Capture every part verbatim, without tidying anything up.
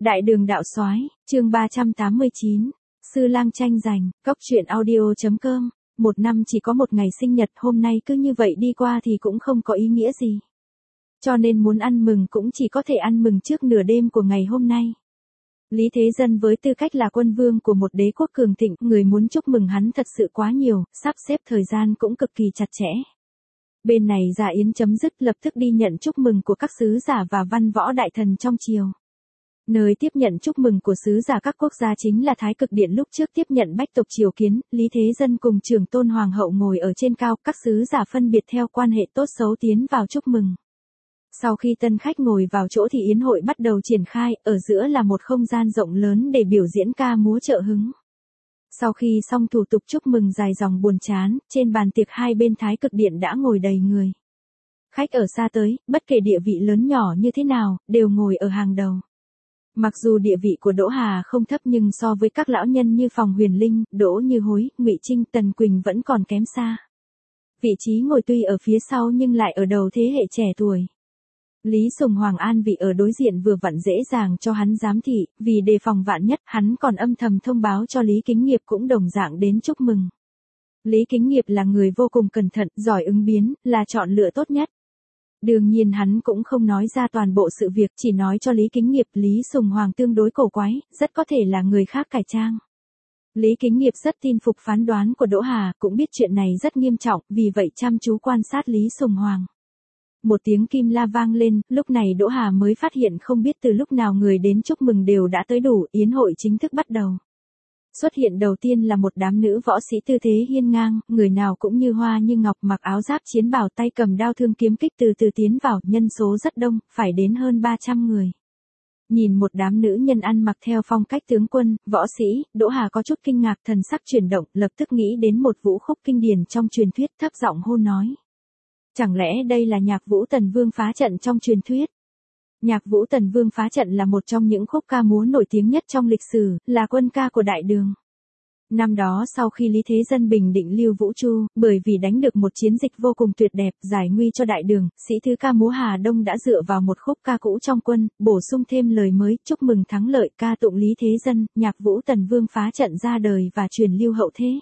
Đại đường đạo soái, chương ba trăm tám mươi chín. Sư lang tranh giành, cốc truyện audio.com. Một năm chỉ có một ngày sinh nhật, hôm nay cứ như vậy đi qua thì cũng không có ý nghĩa gì. Cho nên muốn ăn mừng cũng chỉ có thể ăn mừng trước nửa đêm của ngày hôm nay. Lý Thế Dân với tư cách là quân vương của một đế quốc cường thịnh, người muốn chúc mừng hắn thật sự quá nhiều, sắp xếp thời gian cũng cực kỳ chặt chẽ. Bên này dạ yến chấm dứt, lập tức đi nhận chúc mừng của các sứ giả và văn võ đại thần trong triều. Nơi tiếp nhận chúc mừng của sứ giả các quốc gia chính là Thái Cực Điện. Lúc trước tiếp nhận bách tộc triều kiến, Lý Thế Dân cùng Trưởng Tôn Hoàng hậu ngồi ở trên cao, các sứ giả phân biệt theo quan hệ tốt xấu tiến vào chúc mừng. Sau khi tân khách ngồi vào chỗ thì yến hội bắt đầu triển khai, ở giữa là một không gian rộng lớn để biểu diễn ca múa trợ hứng. Sau khi xong thủ tục chúc mừng dài dòng buồn chán, trên bàn tiệc hai bên Thái Cực Điện đã ngồi đầy người. Khách ở xa tới, bất kể địa vị lớn nhỏ như thế nào, đều ngồi ở hàng đầu. Mặc dù địa vị của Đỗ Hà không thấp nhưng so với các lão nhân như Phòng Huyền Linh, Đỗ Như Hối, Ngụy Trinh, Tần Quỳnh vẫn còn kém xa. Vị trí ngồi tuy ở phía sau nhưng lại ở đầu thế hệ trẻ tuổi. Lý Sùng Hoàng an vị ở đối diện vừa vặn dễ dàng cho hắn giám thị, vì đề phòng vạn nhất, hắn còn âm thầm thông báo cho Lý Kính Nghiệp cũng đồng dạng đến chúc mừng. Lý Kính Nghiệp là người vô cùng cẩn thận, giỏi ứng biến, là chọn lựa tốt nhất. Đương nhiên hắn cũng không nói ra toàn bộ sự việc, chỉ nói cho Lý Kính Nghiệp Lý Sùng Hoàng tương đối cổ quái, rất có thể là người khác cải trang. Lý Kính Nghiệp rất tin phục phán đoán của Đỗ Hà, cũng biết chuyện này rất nghiêm trọng, vì vậy chăm chú quan sát Lý Sùng Hoàng. Một tiếng kim la vang lên, lúc này Đỗ Hà mới phát hiện không biết từ lúc nào người đến chúc mừng đều đã tới đủ, yến hội chính thức bắt đầu. Xuất hiện đầu tiên là một đám nữ võ sĩ tư thế hiên ngang, người nào cũng như hoa như ngọc, mặc áo giáp chiến bào, tay cầm đao thương kiếm kích từ từ tiến vào, nhân số rất đông, phải đến hơn ba trăm người. Nhìn một đám nữ nhân ăn mặc theo phong cách tướng quân, võ sĩ, Đỗ Hà có chút kinh ngạc, thần sắc chuyển động, lập tức nghĩ đến một vũ khúc kinh điển trong truyền thuyết, thấp giọng hô nói. Chẳng lẽ đây là nhạc vũ Tần Vương phá trận trong truyền thuyết? Nhạc vũ Tần Vương phá trận là một trong những khúc ca múa nổi tiếng nhất trong lịch sử, là quân ca của Đại Đường. Năm đó sau khi Lý Thế Dân bình định Lưu Vũ Chu, bởi vì đánh được một chiến dịch vô cùng tuyệt đẹp, giải nguy cho Đại Đường, sĩ thứ ca múa Hà Đông đã dựa vào một khúc ca cũ trong quân, bổ sung thêm lời mới, chúc mừng thắng lợi, ca tụng Lý Thế Dân, nhạc vũ Tần Vương phá trận ra đời và truyền lưu hậu thế.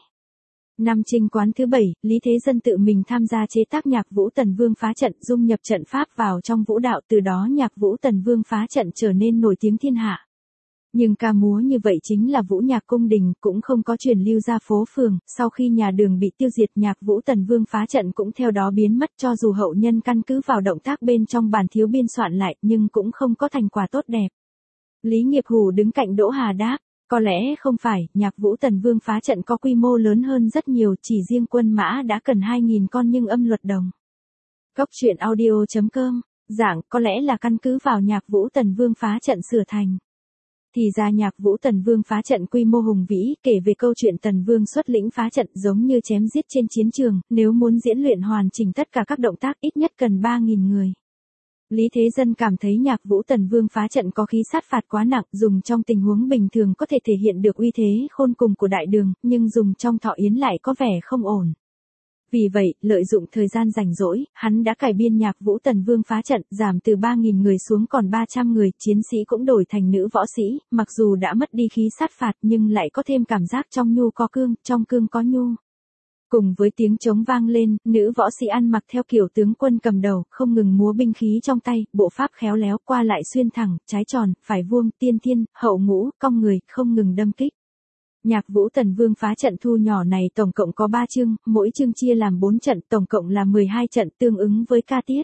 Năm Trinh Quán thứ bảy, Lý Thế Dân tự mình tham gia chế tác nhạc vũ Tần Vương phá trận, dung nhập trận pháp vào trong vũ đạo, từ đó nhạc vũ Tần Vương phá trận trở nên nổi tiếng thiên hạ. Nhưng ca múa như vậy chính là vũ nhạc cung đình, cũng không có truyền lưu ra phố phường, sau khi nhà Đường bị tiêu diệt, nhạc vũ Tần Vương phá trận cũng theo đó biến mất, cho dù hậu nhân căn cứ vào động tác bên trong bản thiếu biên soạn lại, nhưng cũng không có thành quả tốt đẹp. Lý Nghiệp Hủ đứng cạnh Đỗ Hà đáp. Có lẽ không phải, nhạc vũ Tần Vương phá trận có quy mô lớn hơn rất nhiều, chỉ riêng quân mã đã cần hai nghìn con nhưng âm luật đồng. Cốc truyện audio.com, giảng, có lẽ là căn cứ vào nhạc vũ Tần Vương phá trận sửa thành. Thì ra nhạc vũ Tần Vương phá trận quy mô hùng vĩ, kể về câu chuyện Tần Vương xuất lĩnh phá trận giống như chém giết trên chiến trường, nếu muốn diễn luyện hoàn chỉnh tất cả các động tác ít nhất cần ba nghìn người. Lý Thế Dân cảm thấy nhạc vũ Tần Vương phá trận có khí sát phạt quá nặng, dùng trong tình huống bình thường có thể thể hiện được uy thế khôn cùng của Đại Đường, nhưng dùng trong thọ yến lại có vẻ không ổn. Vì vậy, lợi dụng thời gian rảnh rỗi, hắn đã cải biên nhạc vũ Tần Vương phá trận, giảm từ ba nghìn người xuống còn ba trăm người, chiến sĩ cũng đổi thành nữ võ sĩ, mặc dù đã mất đi khí sát phạt nhưng lại có thêm cảm giác trong nhu có cương, trong cương có nhu. Cùng với tiếng trống vang lên, nữ võ sĩ ăn mặc theo kiểu tướng quân cầm đầu, không ngừng múa binh khí trong tay, bộ pháp khéo léo, qua lại xuyên thẳng, trái tròn, phải vuông, tiên thiên, hậu ngũ, cong người, không ngừng đâm kích. Nhạc vũ Tần Vương phá trận thu nhỏ này tổng cộng có ba chương, mỗi chương chia làm bốn trận, tổng cộng là mười hai trận, tương ứng với ca tiết.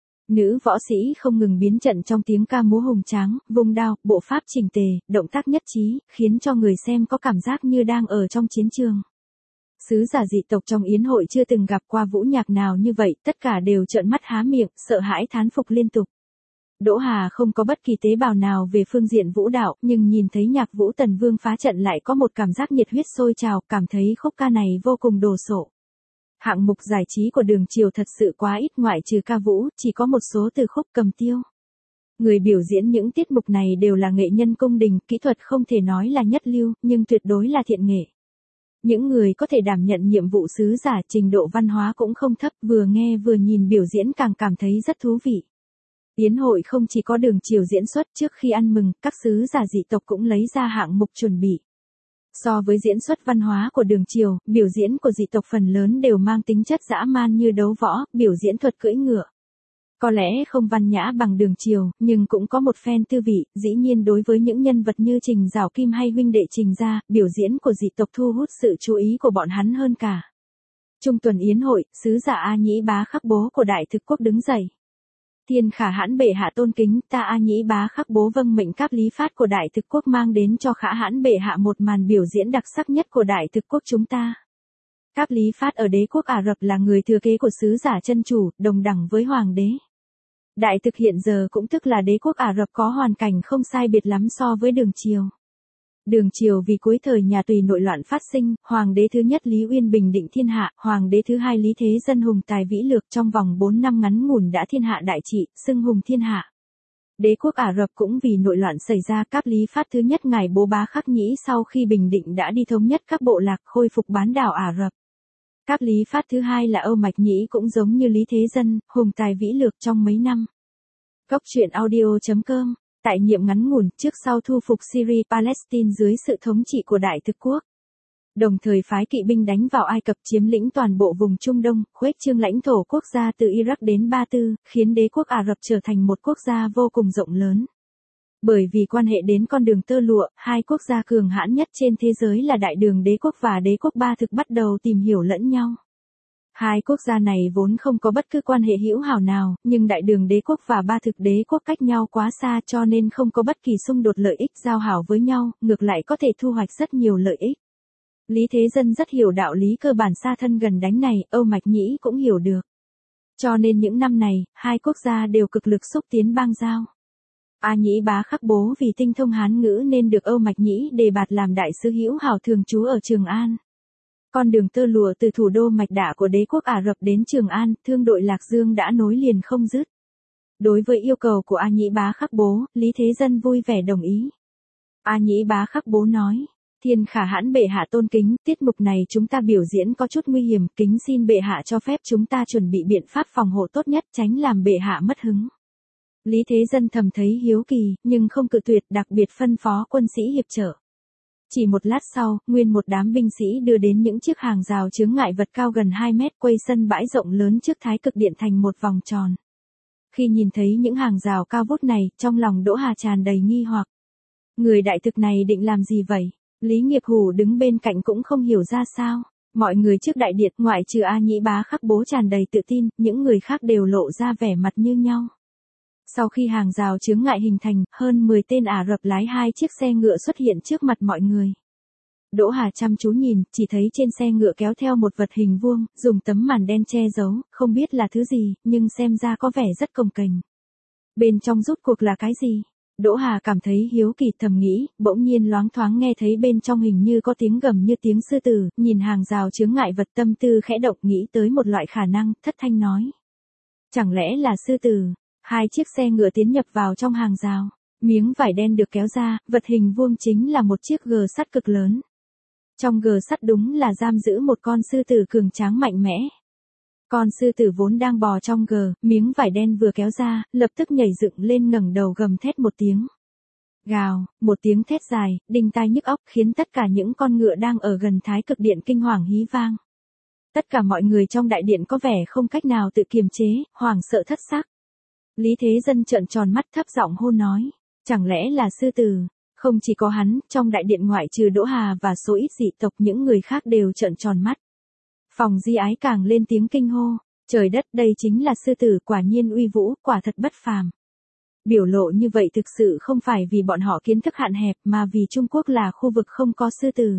Nữ võ sĩ không ngừng biến trận trong tiếng ca múa hùng tráng, vung đao, bộ pháp chỉnh tề, động tác nhất trí, khiến cho người xem có cảm giác như đang ở trong chiến trường. Sứ giả dị tộc trong yến hội chưa từng gặp qua vũ nhạc nào như vậy, tất cả đều trợn mắt há miệng, sợ hãi thán phục liên tục. Đỗ Hà không có bất kỳ tế bào nào về phương diện vũ đạo, nhưng nhìn thấy nhạc vũ Tần Vương phá trận lại có một cảm giác nhiệt huyết sôi trào, cảm thấy khúc ca này vô cùng đồ sộ. Hạng mục giải trí của Đường Triều thật sự quá ít, ngoại trừ ca vũ, chỉ có một số từ khúc cầm tiêu. Người biểu diễn những tiết mục này đều là nghệ nhân cung đình, kỹ thuật không thể nói là nhất lưu, nhưng tuyệt đối là thiện nghệ. Những người có thể đảm nhận nhiệm vụ sứ giả, trình độ văn hóa cũng không thấp, vừa nghe vừa nhìn biểu diễn càng cảm thấy rất thú vị. Yến hội không chỉ có đường triều diễn xuất, trước khi ăn mừng, các sứ giả dị tộc cũng lấy ra hạng mục chuẩn bị. So với diễn xuất văn hóa của đường triều, biểu diễn của dị tộc phần lớn đều mang tính chất dã man như đấu võ, biểu diễn thuật cưỡi ngựa. Có lẽ không văn nhã bằng đường triều, nhưng cũng có một phen tư vị, dĩ nhiên đối với những nhân vật như Trình Giảo Kim hay huynh đệ Trình Gia, biểu diễn của dị tộc thu hút sự chú ý của bọn hắn hơn cả. Trung tuần yến hội, sứ giả A Nhĩ Bá Khắc Bố của Đại Thực Quốc đứng dậy. Thiên Khả Hãn bệ hạ tôn kính, ta A Nhĩ Bá Khắc Bố vâng mệnh Cáp Lý Phát của Đại Thực Quốc mang đến cho Khả Hãn bệ hạ một màn biểu diễn đặc sắc nhất của Đại Thực Quốc chúng ta. Cáp Lý Phát ở đế quốc Ả Rập là người thừa kế của sứ giả chân chủ, đồng đẳng với hoàng đế. Đại Thực hiện giờ cũng tức là đế quốc Ả Rập có hoàn cảnh không sai biệt lắm so với đường triều. Đường triều vì cuối thời nhà Tùy nội loạn phát sinh, hoàng đế thứ nhất Lý Uyên bình định thiên hạ, hoàng đế thứ hai Lý Thế Dân hùng tài vĩ lược trong vòng bốn năm ngắn ngủn đã thiên hạ đại trị, xưng hùng thiên hạ. Đế quốc Ả Rập cũng vì nội loạn xảy ra, Cáp Lý Phát thứ nhất ngài Bố Bá Khắc Nhĩ sau khi bình định đã đi thống nhất các bộ lạc, khôi phục bán đảo Ả Rập. Cáp Lý Phát thứ hai là Âu Mạch Nhĩ cũng giống như Lý Thế Dân, hùng tài vĩ lược trong mấy năm. Góc truyện audio chấm com, tại nhiệm ngắn ngủn trước sau thu phục Syria Palestine dưới sự thống trị của Đại Thực Quốc. Đồng thời phái kỵ binh đánh vào Ai Cập chiếm lĩnh toàn bộ vùng Trung Đông, khuếch trương lãnh thổ quốc gia từ Iraq đến Ba Tư, khiến đế quốc Ả Rập trở thành một quốc gia vô cùng rộng lớn. Bởi vì quan hệ đến con đường tơ lụa, hai quốc gia cường hãn nhất trên thế giới là Đại Đường Đế quốc và Đế quốc Ba Thực bắt đầu tìm hiểu lẫn nhau. Hai quốc gia này vốn không có bất cứ quan hệ hữu hảo nào, nhưng Đại Đường Đế quốc và Ba Thực Đế quốc cách nhau quá xa cho nên không có bất kỳ xung đột lợi ích giao hảo với nhau, ngược lại có thể thu hoạch rất nhiều lợi ích. Lý Thế Dân rất hiểu đạo lý cơ bản xa thân gần đánh này, Âu Mạch Nhĩ cũng hiểu được. Cho nên những năm này, hai quốc gia đều cực lực xúc tiến bang giao. A Nhĩ Bá Khắc Bố vì tinh thông Hán ngữ nên được Âu Mạch Nhĩ đề bạt làm đại sứ hữu hảo thường trú ở Trường An. Con đường tơ lụa từ thủ đô Mạch Đạ của đế quốc Ả Rập đến Trường An, thương đội Lạc Dương đã nối liền không dứt. Đối với yêu cầu của A Nhĩ Bá Khắc Bố, Lý Thế Dân vui vẻ đồng ý. A Nhĩ Bá Khắc Bố nói, Thiên Khả Hãn bệ hạ tôn kính, tiết mục này chúng ta biểu diễn có chút nguy hiểm, kính xin bệ hạ cho phép chúng ta chuẩn bị biện pháp phòng hộ tốt nhất tránh làm bệ hạ mất hứng. Lý Thế Dân thầm thấy hiếu kỳ, nhưng không cự tuyệt, đặc biệt phân phó quân sĩ hiệp trợ. Chỉ một lát sau, nguyên một đám binh sĩ đưa đến những chiếc hàng rào chướng ngại vật cao gần hai mét quây sân bãi rộng lớn trước Thái Cực Điện thành một vòng tròn. Khi nhìn thấy những hàng rào cao vút này, trong lòng Đỗ Hà tràn đầy nghi hoặc. Người Đại Thực này định làm gì vậy? Lý Nghiệp Hủ đứng bên cạnh cũng không hiểu ra sao. Mọi người trước đại điện, ngoại trừ A Nhĩ Bá Khắc Bố tràn đầy tự tin, những người khác đều lộ ra vẻ mặt như nhau. Sau khi hàng rào chướng ngại hình thành, hơn mười tên Ả Rập lái hai chiếc xe ngựa xuất hiện trước mặt mọi người. Đỗ Hà chăm chú nhìn, chỉ thấy trên xe ngựa kéo theo một vật hình vuông, dùng tấm màn đen che giấu, không biết là thứ gì, nhưng xem ra có vẻ rất cồng kềnh. Bên trong rốt cuộc là cái gì? Đỗ Hà cảm thấy hiếu kỳ thầm nghĩ, bỗng nhiên loáng thoáng nghe thấy bên trong hình như có tiếng gầm như tiếng sư tử, nhìn hàng rào chướng ngại vật tâm tư khẽ động nghĩ tới một loại khả năng, thất thanh nói. Chẳng lẽ là sư tử? Hai chiếc xe ngựa tiến nhập vào trong hàng rào. Miếng vải đen được kéo ra, vật hình vuông chính là một chiếc gờ sắt cực lớn. Trong gờ sắt đúng là giam giữ một con sư tử cường tráng mạnh mẽ. Con sư tử vốn đang bò trong gờ, miếng vải đen vừa kéo ra, lập tức nhảy dựng lên ngẩng đầu gầm thét một tiếng. Gào, một tiếng thét dài, đinh tai nhức óc khiến tất cả những con ngựa đang ở gần Thái Cực Điện kinh hoàng hí vang. Tất cả mọi người trong đại điện có vẻ không cách nào tự kiềm chế, hoảng sợ thất sắc. Lý Thế Dân trợn tròn mắt thấp giọng hô nói, chẳng lẽ là sư tử? Không chỉ có hắn, trong đại điện ngoại trừ Đỗ Hà và số ít dị tộc những người khác đều trợn tròn mắt. Phòng Di Ái càng lên tiếng kinh hô, trời đất đây chính là sư tử quả nhiên uy vũ, quả thật bất phàm. Biểu lộ như vậy thực sự không phải vì bọn họ kiến thức hạn hẹp mà vì Trung Quốc là khu vực không có sư tử.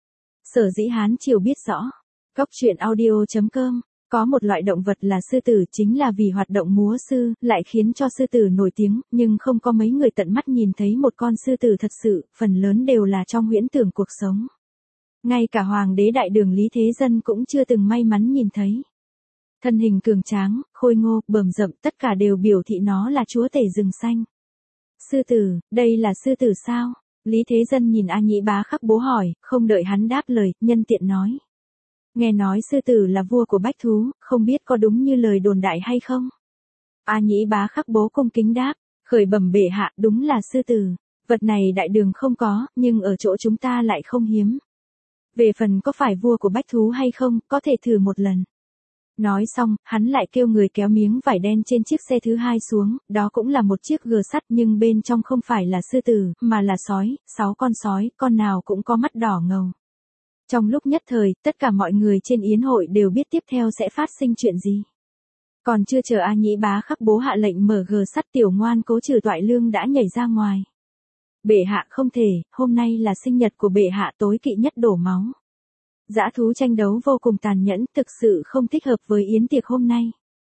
Sở dĩ Hán Triều biết rõ. Góc truyện audio chấm com. Có một loại động vật là sư tử chính là vì hoạt động múa sư, lại khiến cho sư tử nổi tiếng, nhưng không có mấy người tận mắt nhìn thấy một con sư tử thật sự, phần lớn đều là trong huyễn tưởng cuộc sống. Ngay cả Hoàng đế Đại Đường Lý Thế Dân cũng chưa từng may mắn nhìn thấy. Thân hình cường tráng, khôi ngô, bờm rậm tất cả đều biểu thị nó là chúa tể rừng xanh. Sư tử, đây là sư tử sao? Lý Thế Dân nhìn A Nhĩ Bá Khắc Bố hỏi, không đợi hắn đáp lời, nhân tiện nói. Nghe nói sư tử là vua của bách thú, không biết có đúng như lời đồn đại hay không? A Nhĩ Bá Khắc Bố cung kính đáp, khởi bẩm bệ hạ, đúng là sư tử. Vật này đại đường không có, nhưng ở chỗ chúng ta lại không hiếm. Về phần có phải vua của bách thú hay không, có thể thử một lần. Nói xong, hắn lại kêu người kéo miếng vải đen trên chiếc xe thứ hai xuống, đó cũng là một chiếc gờ sắt nhưng bên trong không phải là sư tử, mà là sói, sáu con sói, con nào cũng có mắt đỏ ngầu. Trong lúc nhất thời, tất cả mọi người trên yến hội đều biết tiếp theo sẽ phát sinh chuyện gì. Còn chưa chờ A Nhĩ Bá Khắc Bố hạ lệnh mở gờ sắt, Tiểu Ngoan Cố Trừ Toại Lương đã nhảy ra ngoài. Bệ hạ không thể, hôm nay là sinh nhật của bệ hạ, tối kỵ nhất đổ máu. Dã thú tranh đấu vô cùng tàn nhẫn, thực sự không thích hợp với yến tiệc hôm nay.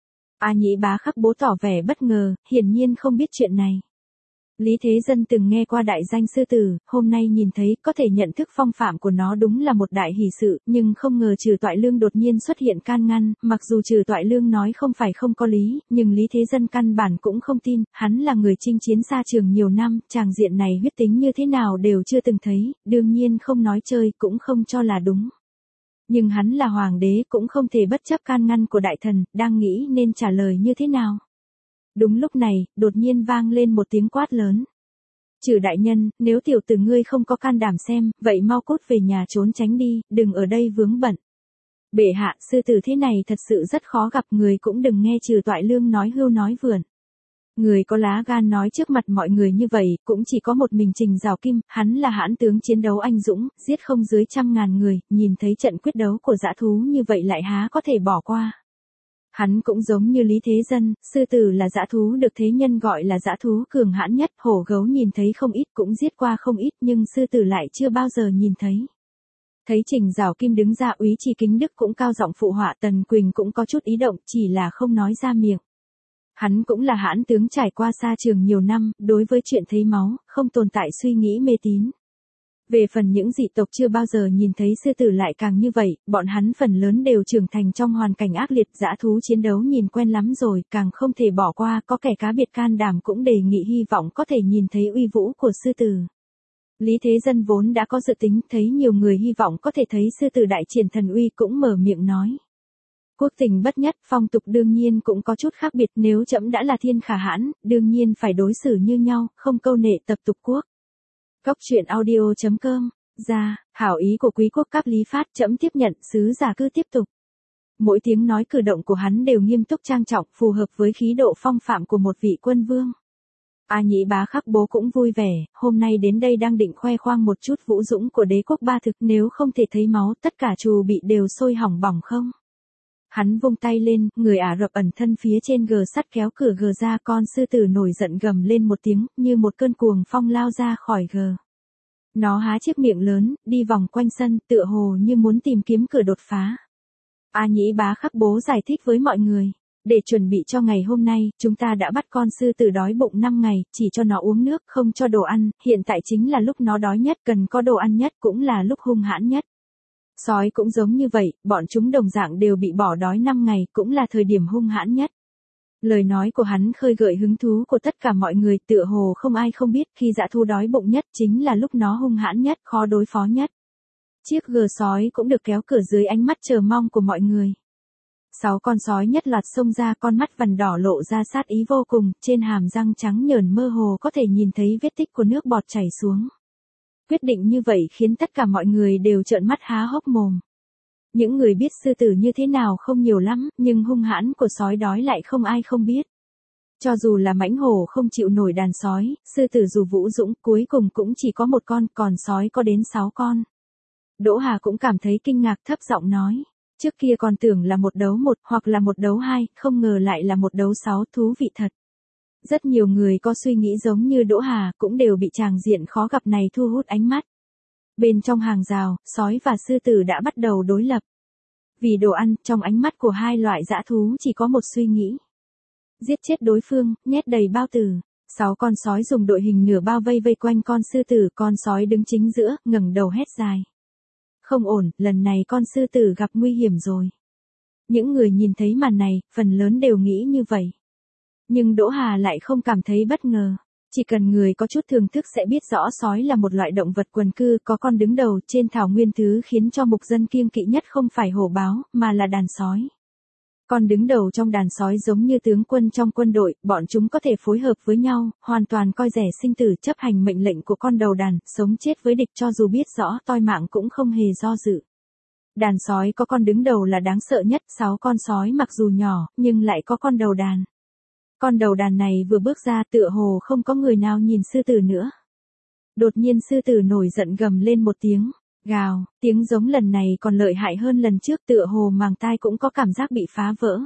A Nhĩ Bá Khắc Bố tỏ vẻ bất ngờ, hiển nhiên không biết chuyện này. Lý Thế Dân từng nghe qua đại danh sư tử, hôm nay nhìn thấy có thể nhận thức phong phạm của nó đúng là một đại hỷ sự, nhưng không ngờ Trừ Toại Lương đột nhiên xuất hiện can ngăn, mặc dù Trừ Toại Lương nói không phải không có lý, nhưng Lý Thế Dân căn bản cũng không tin, hắn là người chinh chiến xa trường nhiều năm, tràng diện này huyết tính như thế nào đều chưa từng thấy, đương nhiên không nói chơi, cũng không cho là đúng. Nhưng hắn là hoàng đế cũng không thể bất chấp can ngăn của đại thần, đang nghĩ nên trả lời như thế nào. Đúng lúc này, đột nhiên vang lên một tiếng quát lớn. Trừ đại nhân, nếu tiểu tử ngươi không có can đảm xem, vậy mau cút về nhà trốn tránh đi, đừng ở đây vướng bận. Bệ hạ, sư tử thế này thật sự rất khó gặp, người cũng đừng nghe Trừ Toại Lương nói hưu nói vượn. Người có lá gan nói trước mặt mọi người như vậy, cũng chỉ có một mình Trình Giảo Kim, hắn là hãn tướng chiến đấu anh dũng, giết không dưới trăm ngàn người, nhìn thấy trận quyết đấu của dã thú như vậy lại há có thể bỏ qua. Hắn cũng giống như Lý Thế Dân, sư tử là dã thú được thế nhân gọi là dã thú cường hãn nhất, hổ gấu nhìn thấy không ít cũng giết qua không ít nhưng sư tử lại chưa bao giờ nhìn thấy. Thấy Trình Giảo Kim đứng ra, Úy Chi Kính Đức cũng cao giọng phụ họa, Tần Quỳnh cũng có chút ý động, chỉ là không nói ra miệng. Hắn cũng là hãn tướng trải qua xa trường nhiều năm, đối với chuyện thấy máu, không tồn tại suy nghĩ mê tín. Về phần những dị tộc chưa bao giờ nhìn thấy sư tử lại càng như vậy, bọn hắn phần lớn đều trưởng thành trong hoàn cảnh ác liệt, dã thú chiến đấu nhìn quen lắm rồi, càng không thể bỏ qua, có kẻ cá biệt can đảm cũng đề nghị hy vọng có thể nhìn thấy uy vũ của sư tử. Lý Thế Dân vốn đã có dự tính, thấy nhiều người hy vọng có thể thấy sư tử đại triển thần uy cũng mở miệng nói. Quốc tình bất nhất, phong tục đương nhiên cũng có chút khác biệt, nếu trẫm đã là thiên khả hãn, đương nhiên phải đối xử như nhau, không câu nệ tập tục quốc. Cóc truyện audio chấm com, ra, hảo ý của quý quốc các Lý Phát, trẫm tiếp nhận, sứ giả cứ tiếp tục. Mỗi tiếng nói cử động của hắn đều nghiêm túc trang trọng, phù hợp với khí độ phong phạm của một vị quân vương. A Nhĩ Bá Khắc Bố cũng vui vẻ, hôm nay đến đây đang định khoe khoang một chút vũ dũng của đế quốc ba thực, nếu không thể thấy máu, tất cả trù bị đều sôi hỏng bỏng không. Hắn vung tay lên, người Ả Rập ẩn thân phía trên gờ sắt kéo cửa gờ ra, con sư tử nổi giận gầm lên một tiếng, như một cơn cuồng phong lao ra khỏi gờ. Nó há chiếc miệng lớn, đi vòng quanh sân, tựa hồ như muốn tìm kiếm cửa đột phá. A Nhĩ Bá Khắc Bố giải thích với mọi người, để chuẩn bị cho ngày hôm nay, chúng ta đã bắt con sư tử đói bụng năm ngày, chỉ cho nó uống nước, không cho đồ ăn, hiện tại chính là lúc nó đói nhất, cần có đồ ăn nhất, cũng là lúc hung hãn nhất. Sói cũng giống như vậy, bọn chúng đồng dạng đều bị bỏ đói năm ngày, cũng là thời điểm hung hãn nhất. Lời nói của hắn khơi gợi hứng thú của tất cả mọi người, tựa hồ không ai không biết, khi dã thú đói bụng nhất chính là lúc nó hung hãn nhất, khó đối phó nhất. Chiếc gờ sói cũng được kéo cửa dưới ánh mắt chờ mong của mọi người. Sáu con sói nhất loạt xông ra, con mắt vằn đỏ lộ ra sát ý vô cùng, trên hàm răng trắng nhờn mơ hồ có thể nhìn thấy vết tích của nước bọt chảy xuống. Quyết định như vậy khiến tất cả mọi người đều trợn mắt há hốc mồm. Những người biết sư tử như thế nào không nhiều lắm, nhưng hung hãn của sói đói lại không ai không biết. Cho dù là mãnh hổ không chịu nổi đàn sói, sư tử dù vũ dũng cuối cùng cũng chỉ có một con, còn sói có đến sáu con. Đỗ Hà cũng cảm thấy kinh ngạc, thấp giọng nói. Trước kia còn tưởng là một đấu một hoặc là một đấu hai, không ngờ lại là một đấu sáu, thú vị thật. Rất nhiều người có suy nghĩ giống như Đỗ Hà cũng đều bị tràng diện khó gặp này thu hút ánh mắt. Bên trong hàng rào, sói và sư tử đã bắt đầu đối lập. Vì đồ ăn, trong ánh mắt của hai loại dã thú chỉ có một suy nghĩ. Giết chết đối phương, nhét đầy bao tử. Sáu con sói dùng đội hình nửa bao vây vây quanh con sư tử, con sói đứng chính giữa, ngẩng đầu hét dài. Không ổn, lần này con sư tử gặp nguy hiểm rồi. Những người nhìn thấy màn này, phần lớn đều nghĩ như vậy. Nhưng Đỗ Hà lại không cảm thấy bất ngờ. Chỉ cần người có chút thưởng thức sẽ biết rõ sói là một loại động vật quần cư có con đứng đầu trên thảo nguyên, thứ khiến cho mục dân kiêng kỵ nhất không phải hổ báo, mà là đàn sói. Con đứng đầu trong đàn sói giống như tướng quân trong quân đội, bọn chúng có thể phối hợp với nhau, hoàn toàn coi rẻ sinh tử, chấp hành mệnh lệnh của con đầu đàn, sống chết với địch cho dù biết rõ toi mạng cũng không hề do dự. Đàn sói có con đứng đầu là đáng sợ nhất, sáu con sói mặc dù nhỏ, nhưng lại có con đầu đàn. Con đầu đàn này vừa bước ra tựa hồ không có người nào nhìn sư tử nữa. Đột nhiên sư tử nổi giận gầm lên một tiếng, gào, tiếng giống lần này còn lợi hại hơn lần trước, tựa hồ màng tai cũng có cảm giác bị phá vỡ.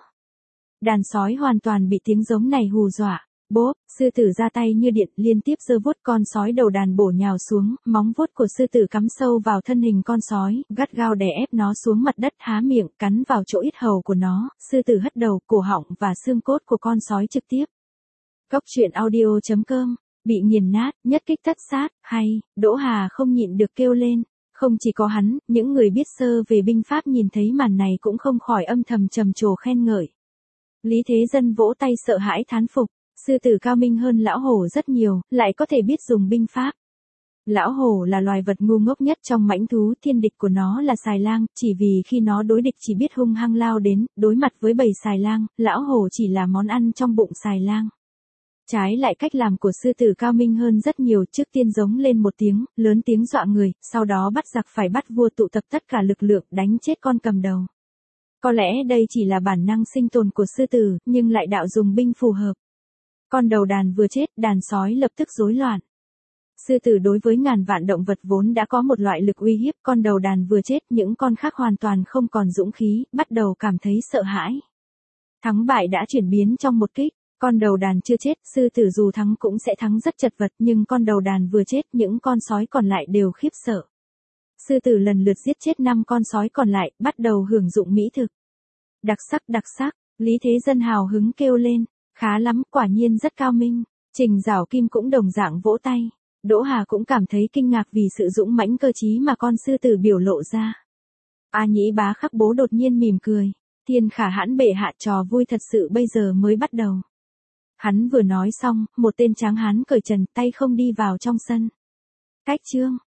Đàn sói hoàn toàn bị tiếng giống này hù dọa. Bốp, sư tử ra tay như điện, liên tiếp giơ vuốt con sói đầu đàn bổ nhào xuống, móng vuốt của sư tử cắm sâu vào thân hình con sói, gắt gao đè ép nó xuống mặt đất, há miệng, cắn vào chỗ yết hầu của nó, sư tử hất đầu, cổ họng và xương cốt của con sói trực tiếp. Cốc truyện audio chấm com, bị nghiền nát, nhất kích tất sát, hay, Đỗ Hà không nhịn được kêu lên. Không chỉ có hắn, những người biết sơ về binh pháp nhìn thấy màn này cũng không khỏi âm thầm trầm trồ khen ngợi. Lý Thế Dân vỗ tay sợ hãi thán phục. Sư tử cao minh hơn lão hổ rất nhiều, lại có thể biết dùng binh pháp. Lão hổ là loài vật ngu ngốc nhất trong mãnh thú, thiên địch của nó là xài lang, chỉ vì khi nó đối địch chỉ biết hung hăng lao đến, đối mặt với bầy xài lang, lão hổ chỉ là món ăn trong bụng xài lang. Trái lại cách làm của sư tử cao minh hơn rất nhiều, trước tiên giống lên một tiếng, lớn tiếng dọa người, sau đó bắt giặc phải bắt vua tụ tập tất cả lực lượng đánh chết con cầm đầu. Có lẽ đây chỉ là bản năng sinh tồn của sư tử, nhưng lại đạo dùng binh phù hợp. Con đầu đàn vừa chết, đàn sói lập tức rối loạn. Sư tử đối với ngàn vạn động vật vốn đã có một loại lực uy hiếp, con đầu đàn vừa chết, những con khác hoàn toàn không còn dũng khí, bắt đầu cảm thấy sợ hãi. Thắng bại đã chuyển biến trong một kích, con đầu đàn chưa chết, sư tử dù thắng cũng sẽ thắng rất chật vật, nhưng con đầu đàn vừa chết, những con sói còn lại đều khiếp sợ. Sư tử lần lượt giết chết năm con sói còn lại, bắt đầu hưởng dụng mỹ thực. Đặc sắc, đặc sắc, Lý Thế Dân hào hứng kêu lên. Khá lắm, quả nhiên rất cao minh. Trình Giảo Kim cũng đồng dạng vỗ tay. Đỗ Hà cũng cảm thấy kinh ngạc vì sự dũng mãnh cơ trí mà con sư tử biểu lộ ra. A Nhĩ Bá Khắc Bố đột nhiên mỉm cười. Thiên khả hãn bệ hạ, trò vui thật sự bây giờ mới bắt đầu. Hắn vừa nói xong, một tên tráng hán cởi trần tay không đi vào trong sân. Cách chương.